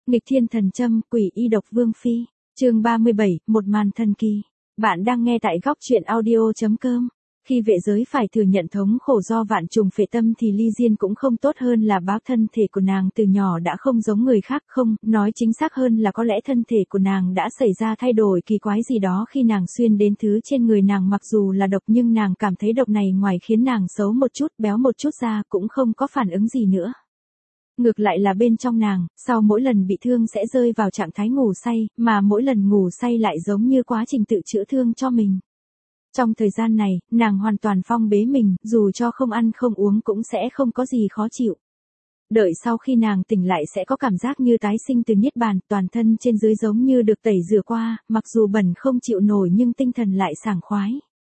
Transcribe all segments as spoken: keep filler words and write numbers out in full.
Nghịch thiên thần châm, quỷ y độc vương phi. Chương ba mươi bảy, một màn thần kỳ. Bạn đang nghe tại góc truyện audio chấm com. Khi vệ giới phải thừa nhận thống khổ do vạn trùng phệ tâm thì Ly Diên cũng không tốt hơn là báo thân thể của nàng từ nhỏ đã không giống người khác, không, nói chính xác hơn là có lẽ thân thể của nàng đã xảy ra thay đổi kỳ quái gì đó khi nàng xuyên đến thứ trên người nàng, mặc dù là độc nhưng nàng cảm thấy độc này ngoài khiến nàng xấu một chút, béo một chút ra cũng không có phản ứng gì nữa. Ngược lại là bên trong nàng, sau mỗi lần bị thương sẽ rơi vào trạng thái ngủ say, mà mỗi lần ngủ say lại giống như quá trình tự chữa thương cho mình. Trong thời gian này, nàng hoàn toàn phong bế mình, dù cho không ăn không uống cũng sẽ không có gì khó chịu. Đợi sau khi nàng tỉnh lại sẽ có cảm giác như tái sinh từ niết bàn, toàn thân trên dưới giống như được tẩy rửa qua, mặc dù bẩn không chịu nổi nhưng tinh thần lại sảng khoái.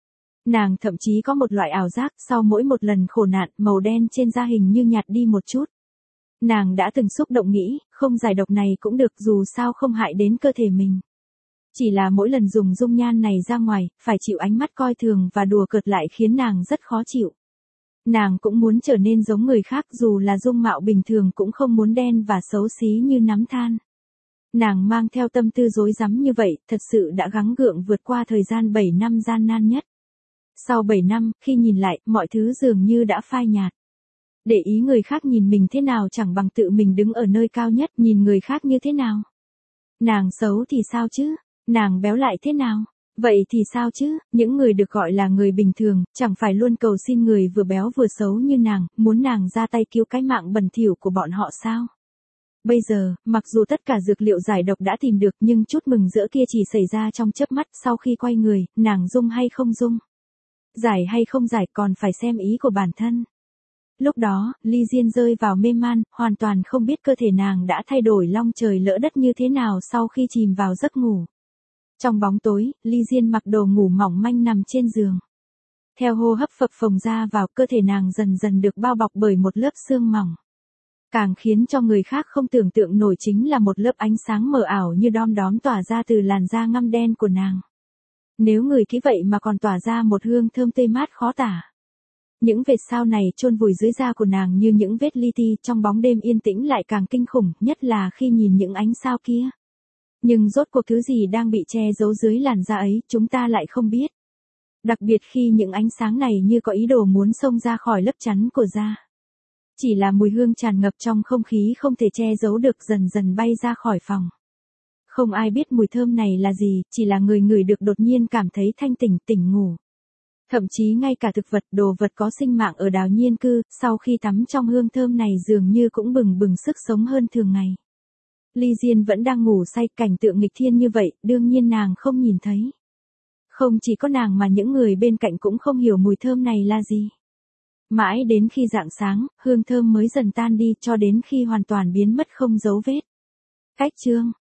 Nàng thậm chí có một loại ảo giác, sau mỗi một lần khổ nạn, màu đen trên da hình như nhạt đi một chút. Nàng đã từng xúc động nghĩ, không giải độc này cũng được, dù sao không hại đến cơ thể mình. Chỉ là mỗi lần dùng dung nhan này ra ngoài, phải chịu ánh mắt coi thường và đùa cợt lại khiến nàng rất khó chịu. Nàng cũng muốn trở nên giống người khác, dù là dung mạo bình thường cũng không muốn đen và xấu xí như nắm than. Nàng mang theo tâm tư rối rắm như vậy, thật sự đã gắng gượng vượt qua thời gian bảy năm gian nan nhất. Sau bảy năm, khi nhìn lại, mọi thứ dường như đã phai nhạt. Để ý người khác nhìn mình thế nào chẳng bằng tự mình đứng ở nơi cao nhất, nhìn người khác như thế nào. Nàng xấu thì sao chứ? Nàng béo lại thế nào? Vậy thì sao chứ? Những người được gọi là người bình thường, chẳng phải luôn cầu xin người vừa béo vừa xấu như nàng, muốn nàng ra tay cứu cái mạng bẩn thỉu của bọn họ sao? Bây giờ, mặc dù tất cả dược liệu giải độc đã tìm được nhưng chút mừng rỡ kia chỉ xảy ra trong chớp mắt. Sau khi quay người, nàng dung hay không dung? Giải hay không giải còn phải xem ý của bản thân. Lúc đó, Ly Diên rơi vào mê man, hoàn toàn không biết cơ thể nàng đã thay đổi long trời lỡ đất như thế nào sau khi chìm vào giấc ngủ. Trong bóng tối, Ly Diên mặc đồ ngủ mỏng manh nằm trên giường. Theo hô hấp phập phồng ra vào, cơ thể nàng dần dần được bao bọc bởi một lớp sương mỏng. Càng khiến cho người khác không tưởng tượng nổi chính là một lớp ánh sáng mờ ảo như đom đóm tỏa ra từ làn da ngăm đen của nàng. Nếu người kỹ vậy mà còn tỏa ra một hương thơm tươi mát khó tả. Những vệt sao này chôn vùi dưới da của nàng như những vết li ti, trong bóng đêm yên tĩnh lại càng kinh khủng, nhất là khi nhìn những ánh sao kia. Nhưng rốt cuộc thứ gì đang bị che giấu dưới làn da ấy, chúng ta lại không biết. Đặc biệt khi những ánh sáng này như có ý đồ muốn xông ra khỏi lớp chắn của da. Chỉ là mùi hương tràn ngập trong không khí không thể che giấu được dần dần bay ra khỏi phòng. Không ai biết mùi thơm này là gì, chỉ là người ngửi được đột nhiên cảm thấy thanh tỉnh, tỉnh ngủ. Thậm chí ngay cả thực vật, đồ vật có sinh mạng ở đào nhiên cư, sau khi tắm trong hương thơm này dường như cũng bừng bừng sức sống hơn thường ngày. Ly Diên vẫn đang ngủ say, cảnh tượng nghịch thiên như vậy, đương nhiên nàng không nhìn thấy. Không chỉ có nàng mà những người bên cạnh cũng không hiểu mùi thơm này là gì. Mãi đến khi rạng sáng, hương thơm mới dần tan đi cho đến khi hoàn toàn biến mất không dấu vết. Cách chương